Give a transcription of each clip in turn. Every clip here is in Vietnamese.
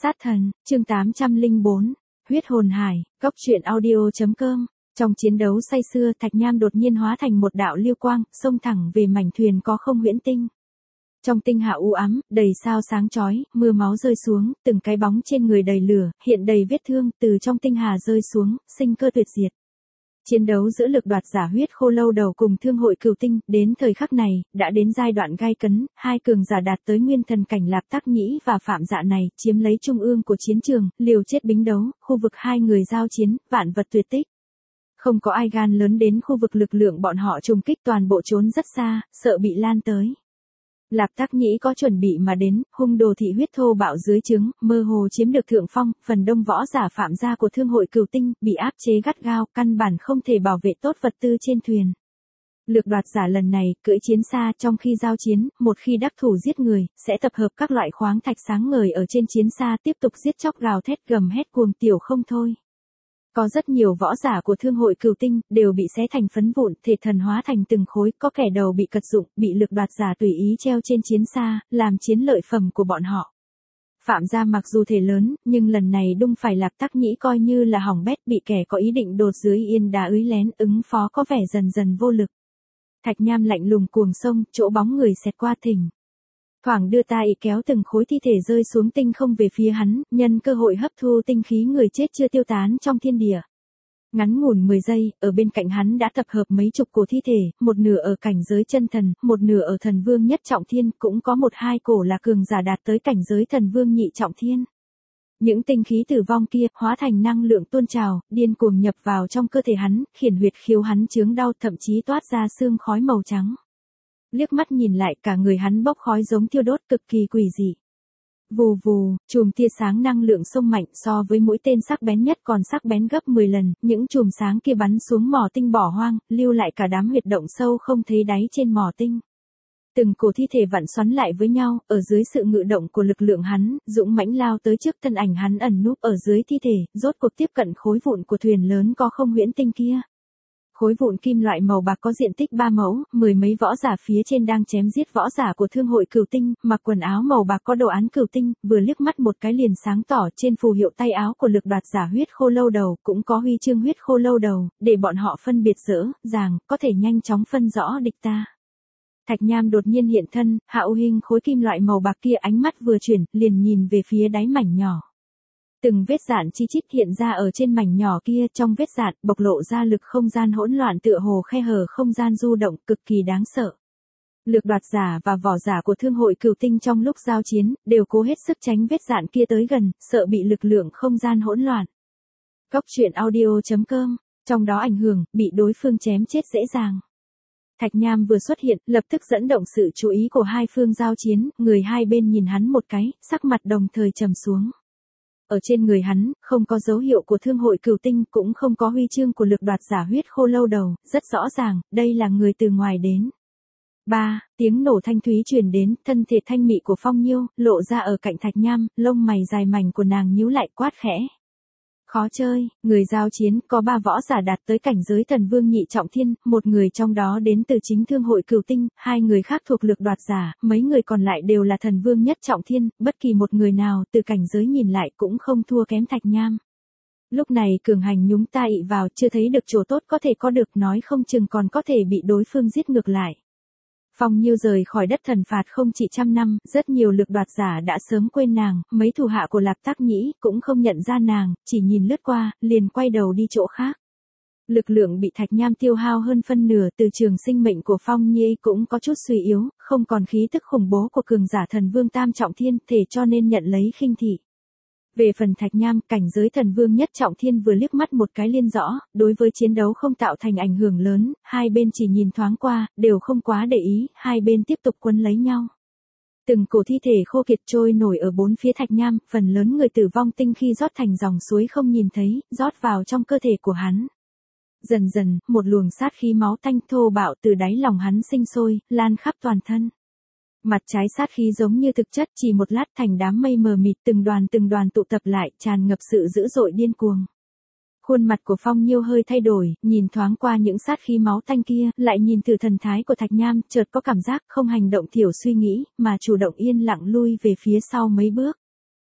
Sát thần, chương 804, huyết hồn hải, góc truyện audio.com. Trong chiến đấu say xưa, Thạch Nham đột nhiên hóa thành một đạo lưu quang, xông thẳng về mảnh thuyền có không huyễn tinh. Trong tinh hạ u ám, đầy sao sáng chói, mưa máu rơi xuống, từng cái bóng trên người đầy lửa, hiện đầy vết thương, từ trong tinh hà rơi xuống, sinh cơ tuyệt diệt. Chiến đấu giữa lực đoạt giả huyết khô lâu đầu cùng thương hội cửu tinh, đến thời khắc này, đã đến giai đoạn gai cấn, hai cường giả đạt tới nguyên thần cảnh Lạp Tác Nhĩ và Phạm Dạ này, chiếm lấy trung ương của chiến trường, liều chết bính đấu, khu vực hai người giao chiến, vạn vật tuyệt tích. Không có ai gan lớn đến khu vực lực lượng bọn họ trùng kích, toàn bộ trốn rất xa, sợ bị lan tới. Lạp Tác Nhĩ có chuẩn bị mà đến, hung đồ thị huyết thô bạo dưới trướng, mơ hồ chiếm được thượng phong, phần đông võ giả Phạm gia của thương hội cửu tinh, bị áp chế gắt gao, căn bản không thể bảo vệ tốt vật tư trên thuyền. Lực đoạt giả lần này, cưỡi chiến xa trong khi giao chiến, một khi đắc thủ giết người, sẽ tập hợp các loại khoáng thạch sáng ngời ở trên chiến xa tiếp tục giết chóc gào thét gầm hét cuồng tiểu không thôi. Có rất nhiều võ giả của thương hội cửu tinh, đều bị xé thành phấn vụn, thể thần hóa thành từng khối, có kẻ đầu bị cật dụng, bị lực đoạt giả tùy ý treo trên chiến xa, làm chiến lợi phẩm của bọn họ. Phạm gia mặc dù thể lớn, nhưng lần này đung phải Lạp Tác Nhĩ coi như là hỏng bét, bị kẻ có ý định đột dưới yên đá ưới lén, ứng phó có vẻ dần dần vô lực. Thạch Nham lạnh lùng cuồng sông, chỗ bóng người xẹt qua thỉnh. Thoảng đưa tay kéo từng khối thi thể rơi xuống tinh không về phía hắn, nhân cơ hội hấp thu tinh khí người chết chưa tiêu tán trong thiên địa. Ngắn ngủn 10 giây, ở bên cạnh hắn đã tập hợp mấy chục cổ thi thể, một nửa ở cảnh giới chân thần, một nửa ở thần vương nhất trọng thiên, cũng có một hai cổ là cường giả đạt tới cảnh giới thần vương nhị trọng thiên. Những tinh khí tử vong kia, hóa thành năng lượng tuôn trào, điên cuồng nhập vào trong cơ thể hắn, khiển huyệt khiếu hắn chướng đau, thậm chí toát ra sương khói màu trắng. Liếc mắt nhìn lại, cả người hắn bốc khói giống thiêu đốt, cực kỳ quỷ dị. Vù vù, chùm tia sáng năng lượng xông mạnh, so với mũi tên sắc bén nhất còn sắc bén gấp 10 lần, những chùm sáng kia bắn xuống mỏ tinh bỏ hoang, lưu lại cả đám huyệt động sâu không thấy đáy trên mỏ tinh. Từng cổ thi thể vặn xoắn lại với nhau, ở dưới sự ngự động của lực lượng hắn, dũng mãnh lao tới trước thân ảnh hắn ẩn núp ở dưới thi thể, rốt cuộc tiếp cận khối vụn của thuyền lớn có không huyễn tinh kia. Khối vụn kim loại màu bạc có diện tích 3 mẫu, mười mấy võ giả phía trên đang chém giết võ giả của thương hội cửu tinh, mặc quần áo màu bạc có đồ án cửu tinh, vừa liếc mắt một cái liền sáng tỏ, trên phù hiệu tay áo của lực đoạt giả huyết khô lâu đầu, cũng có huy chương huyết khô lâu đầu, để bọn họ phân biệt dễ dàng, có thể nhanh chóng phân rõ địch ta. Thạch Nham đột nhiên hiện thân, hạo hình khối kim loại màu bạc kia, ánh mắt vừa chuyển, liền nhìn về phía đáy mảnh nhỏ. Từng vết dạn chi chít hiện ra ở trên mảnh nhỏ kia, trong vết dạn bộc lộ ra lực không gian hỗn loạn tựa hồ khe hở không gian du động, cực kỳ đáng sợ. Lực đoạt giả và võ giả của thương hội cửu tinh trong lúc giao chiến, đều cố hết sức tránh vết dạn kia tới gần, sợ bị lực lượng không gian hỗn loạn. Góc truyện audio.com, trong đó ảnh hưởng, bị đối phương chém chết dễ dàng. Thạch Nham vừa xuất hiện, lập tức dẫn động sự chú ý của hai phương giao chiến, người hai bên nhìn hắn một cái, sắc mặt đồng thời trầm xuống. Ở trên người hắn, không có dấu hiệu của thương hội cửu tinh, cũng không có huy chương của lực đoạt giả huyết khô lâu đầu, rất rõ ràng, đây là người từ ngoài đến. Tiếng nổ thanh thúy truyền đến, thân thể thanh mị của Phong Nhiêu, lộ ra ở cạnh Thạch Nham, lông mày dài mảnh của nàng nhíu lại, quát khẽ. Khó chơi, người giao chiến, có 3 võ giả đạt tới cảnh giới thần vương nhị trọng thiên, một người trong đó đến từ chính thương hội cửu tinh, 2 người khác thuộc lực đoạt giả, mấy người còn lại đều là thần vương nhất trọng thiên, bất kỳ một người nào từ cảnh giới nhìn lại cũng không thua kém Thạch Nham. Lúc này cường hành nhúng tay vào, chưa thấy được chỗ tốt có thể có được, nói không chừng còn có thể bị đối phương giết ngược lại. Phong Nhiêu rời khỏi đất thần phạt không chỉ trăm năm, rất nhiều lực đoạt giả đã sớm quên nàng, mấy thủ hạ của Lạp Tác Nhĩ cũng không nhận ra nàng, chỉ nhìn lướt qua, liền quay đầu đi chỗ khác. Lực lượng bị Thạch Nham tiêu hao hơn phân nửa, từ trường sinh mệnh của Phong Nhi cũng có chút suy yếu, không còn khí tức khủng bố của cường giả thần vương tam trọng thiên, thể cho nên nhận lấy khinh thị. Về phần Thạch Nham, cảnh giới thần vương nhất trọng thiên vừa liếc mắt một cái liên rõ, đối với chiến đấu không tạo thành ảnh hưởng lớn, hai bên chỉ nhìn thoáng qua, đều không quá để ý, hai bên tiếp tục quấn lấy nhau. Từng cổ thi thể khô kiệt trôi nổi ở bốn phía Thạch Nham, phần lớn người tử vong tinh khi rót thành dòng suối không nhìn thấy, rót vào trong cơ thể của hắn. Dần dần, một luồng sát khí máu tanh thô bạo từ đáy lòng hắn sinh sôi, lan khắp toàn thân. Mặt trái sát khí giống như thực chất, chỉ một lát thành đám mây mờ mịt, từng đoàn tụ tập lại, tràn ngập sự dữ dội điên cuồng. Khuôn mặt của Phong Nhiêu hơi thay đổi, nhìn thoáng qua những sát khí máu tanh kia, lại nhìn từ thần thái của Thạch Nham, chợt có cảm giác không hành động thiểu suy nghĩ, mà chủ động yên lặng lui về phía sau mấy bước.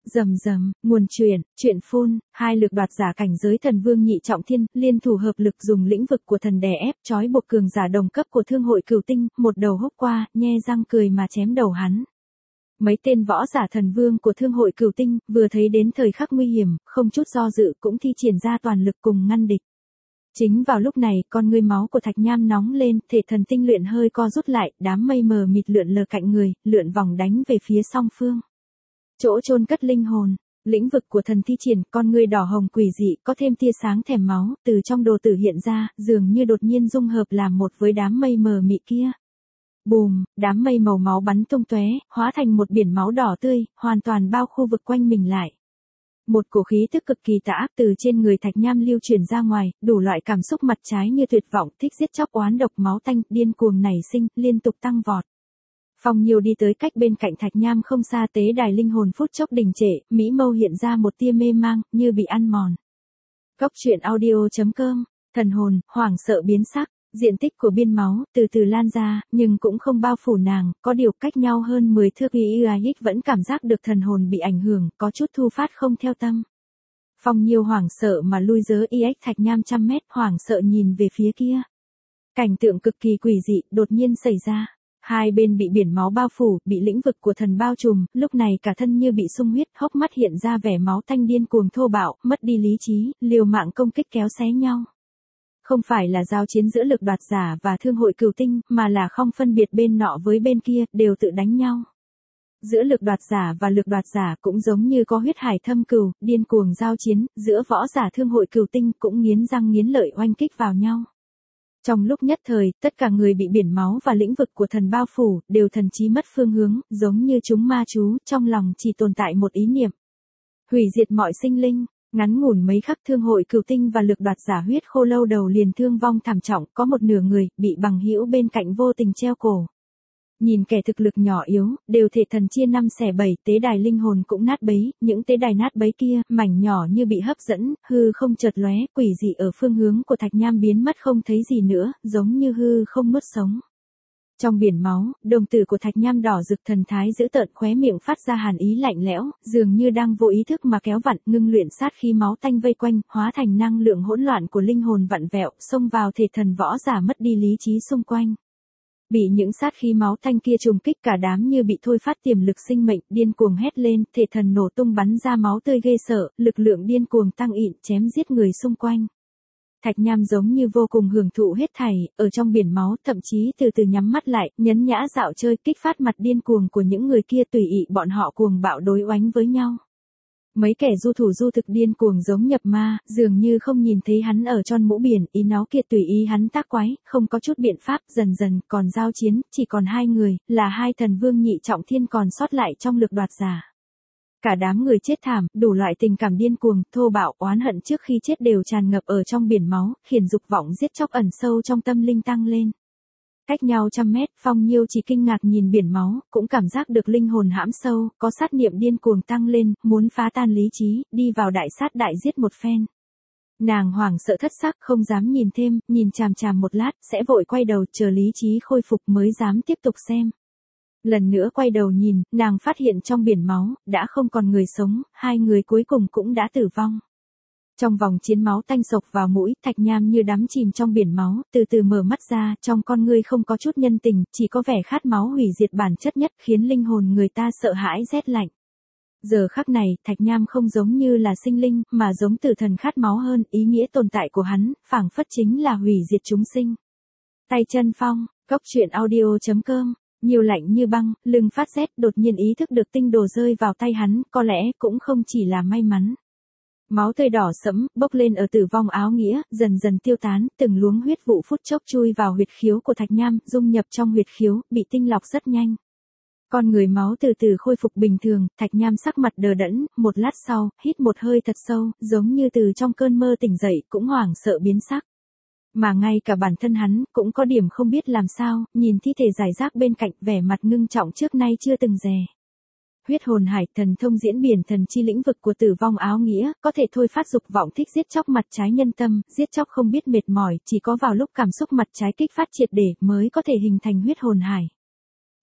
Rầm rầm, nguồn truyện phun, hai lực đoạt giả cảnh giới thần vương nhị trọng thiên, liên thủ hợp lực dùng lĩnh vực của thần đè ép trói buộc cường giả đồng cấp của thương hội cửu tinh, một đầu húc qua, nhe răng cười mà chém đầu hắn. Mấy tên võ giả thần vương của thương hội cửu tinh, vừa thấy đến thời khắc nguy hiểm, không chút do dự cũng thi triển ra toàn lực cùng ngăn địch. Chính vào lúc này, con ngươi máu của Thạch Nham nóng lên, thể thần tinh luyện hơi co rút lại, đám mây mờ mịt lượn lờ cạnh người, lượn vòng đánh về phía song phương. Chỗ chôn cất linh hồn, lĩnh vực của thần thi triển, con ngươi đỏ hồng quỷ dị, có thêm tia sáng thèm máu, từ trong đồ tử hiện ra, dường như đột nhiên dung hợp làm một với đám mây mờ mịt kia. Bùm, đám mây màu máu bắn tung tóe, hóa thành một biển máu đỏ tươi, hoàn toàn bao khu vực quanh mình lại. Một cổ khí tức cực kỳ tà ác từ trên người Thạch Nham lưu truyền ra ngoài, đủ loại cảm xúc mặt trái như tuyệt vọng, thích giết chóc, oán độc, máu tanh, điên cuồng nảy sinh, liên tục tăng vọt. Phong Nhiêu đi tới cách bên cạnh Thạch Nham không xa, tế đài linh hồn phút chốc đình trệ, mỹ mâu hiện ra một tia mê mang, như bị ăn mòn. Cốc truyện audio.com, thần hồn, hoảng sợ biến sắc, diện tích của biên máu từ từ lan ra, nhưng cũng không bao phủ nàng, có điều cách nhau hơn 10 thước, IIX vẫn cảm giác được thần hồn bị ảnh hưởng, có chút thu phát không theo tâm. Phong Nhiêu hoảng sợ mà lui dớ IX Thạch Nham trăm mét, hoảng sợ nhìn về phía kia. Cảnh tượng cực kỳ quỷ dị đột nhiên xảy ra. Hai bên bị biển máu bao phủ, bị lĩnh vực của thần bao trùm, lúc này cả thân như bị sung huyết, hốc mắt hiện ra vẻ máu tanh điên cuồng thô bạo, mất đi lý trí, liều mạng công kích kéo xé nhau. Không phải là giao chiến giữa lực đoạt giả và thương hội cửu tinh, mà là không phân biệt bên nọ với bên kia, đều tự đánh nhau. Giữa lực đoạt giả và lực đoạt giả cũng giống như có huyết hải thâm cừu, điên cuồng giao chiến, giữa võ giả thương hội cửu tinh cũng nghiến răng nghiến lợi oanh kích vào nhau. Trong lúc nhất thời, tất cả người bị biển máu và lĩnh vực của thần bao phủ, đều thần trí mất phương hướng, giống như chúng ma chú, trong lòng chỉ tồn tại một ý niệm. Hủy diệt mọi sinh linh, ngắn ngủn mấy khắc thương hội cửu tinh và lực đoạt giả huyết khô lâu đầu liền thương vong thảm trọng, có một nửa người, bị bằng hữu bên cạnh vô tình treo cổ. Nhìn kẻ thực lực nhỏ yếu, đều thể thần chia 5 xẻ 7, tế đài linh hồn cũng nát bấy, những tế đài nát bấy kia, mảnh nhỏ như bị hấp dẫn, hư không chợt lóe, quỷ dị ở phương hướng của Thạch Nham biến mất không thấy gì nữa, giống như hư không nuốt sống. Trong biển máu, đồng tử của Thạch Nham đỏ rực, thần thái dữ tợn, khóe miệng phát ra hàn ý lạnh lẽo, dường như đang vô ý thức mà kéo vặn, ngưng luyện sát khí máu tanh vây quanh, hóa thành năng lượng hỗn loạn của linh hồn vặn vẹo, xông vào thể thần võ giả mất đi lý trí xung quanh. Bị những sát khí máu tanh kia trùng kích, cả đám như bị thôi phát tiềm lực sinh mệnh, điên cuồng hét lên, thể thần nổ tung bắn ra máu tươi ghê sợ, lực lượng điên cuồng tăng ịn, chém giết người xung quanh. Thạch Nham giống như vô cùng hưởng thụ hết thảy, ở trong biển máu, thậm chí từ từ nhắm mắt lại, nhấn nhã dạo chơi, kích phát mặt điên cuồng của những người kia, tùy ý bọn họ cuồng bạo đối oánh với nhau. Mấy kẻ du thủ du thực điên cuồng giống nhập ma, dường như không nhìn thấy hắn ở tròn mũ biển, ý nó kia tùy ý hắn tác quái, không có chút biện pháp, dần dần, còn giao chiến, chỉ còn hai người, là hai thần vương nhị trọng thiên còn sót lại trong lực đoạt giả. Cả đám người chết thảm, đủ loại tình cảm điên cuồng, thô bạo, oán hận trước khi chết đều tràn ngập ở trong biển máu, khiến dục vọng giết chóc ẩn sâu trong tâm linh tăng lên. Cách nhau trăm mét, Phong Nhiêu chỉ kinh ngạc nhìn biển máu, cũng cảm giác được linh hồn hãm sâu, có sát niệm điên cuồng tăng lên, muốn phá tan lý trí, đi vào đại sát đại giết một phen. Nàng hoảng sợ thất sắc, không dám nhìn thêm, nhìn chằm chằm một lát, sẽ vội quay đầu, chờ lý trí khôi phục mới dám tiếp tục xem. Lần nữa quay đầu nhìn, nàng phát hiện trong biển máu, đã không còn người sống, hai người cuối cùng cũng đã tử vong. Trong vòng chiến máu tanh sộc vào mũi, Thạch Nham như đắm chìm trong biển máu, từ từ mở mắt ra, trong con ngươi không có chút nhân tình, chỉ có vẻ khát máu hủy diệt bản chất nhất, khiến linh hồn người ta sợ hãi rét lạnh. Giờ khắc này, Thạch Nham không giống như là sinh linh, mà giống tử thần khát máu hơn, ý nghĩa tồn tại của hắn, phảng phất chính là hủy diệt chúng sinh. Tay chân phong, cốc truyện audio.com. Nhiều lạnh như băng, lưng phát rét, đột nhiên ý thức được tinh đồ rơi vào tay hắn, có lẽ cũng không chỉ là may mắn. Máu tươi đỏ sẫm, bốc lên ở tử vong áo nghĩa, dần dần tiêu tán, từng luống huyết vụ phút chốc chui vào huyệt khiếu của Thạch Nham, dung nhập trong huyệt khiếu, bị tinh lọc rất nhanh. Con người máu từ từ khôi phục bình thường, Thạch Nham sắc mặt đờ đẫn, một lát sau, hít một hơi thật sâu, giống như từ trong cơn mơ tỉnh dậy, cũng hoảng sợ biến sắc. Mà ngay cả bản thân hắn, cũng có điểm không biết làm sao, nhìn thi thể rải rác bên cạnh, vẻ mặt ngưng trọng trước nay chưa từng dè. Huyết hồn hải, thần thông diễn biển thần chi lĩnh vực của tử vong áo nghĩa, có thể thôi phát dục vọng thích giết chóc mặt trái nhân tâm, giết chóc không biết mệt mỏi, chỉ có vào lúc cảm xúc mặt trái kích phát triệt để mới có thể hình thành huyết hồn hải.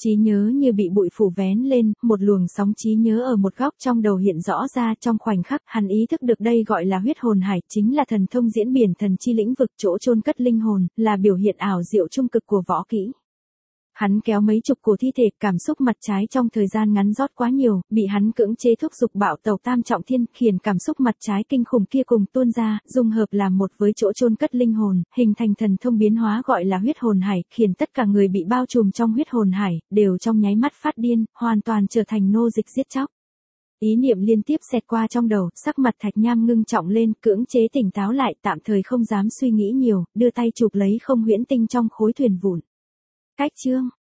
Trí nhớ như bị bụi phủ vén lên, một luồng sóng trí nhớ ở một góc trong đầu hiện rõ ra. Trong khoảnh khắc, hắn ý thức được đây gọi là huyết hồn hải, chính là thần thông diễn biển thần chi lĩnh vực, chỗ chôn cất linh hồn, là biểu hiện ảo diệu trung cực của võ kỹ. Hắn kéo mấy chục cổ thi thể, cảm xúc mặt trái trong thời gian ngắn rót quá nhiều, bị hắn cưỡng chế thúc giục bạo tẩu tam trọng thiên, khiến cảm xúc mặt trái kinh khủng kia cùng tuôn ra, dung hợp làm một với chỗ chôn cất linh hồn, hình thành thần thông biến hóa gọi là huyết hồn hải, khiến tất cả người bị bao trùm trong huyết hồn hải, đều trong nháy mắt phát điên, hoàn toàn trở thành nô dịch giết chóc. Ý niệm liên tiếp xẹt qua trong đầu, sắc mặt Thạch Nham ngưng trọng lên, cưỡng chế tỉnh táo lại, tạm thời không dám suy nghĩ nhiều, đưa tay chụp lấy không huyễn tinh trong khối thuyền vụn. Cách chương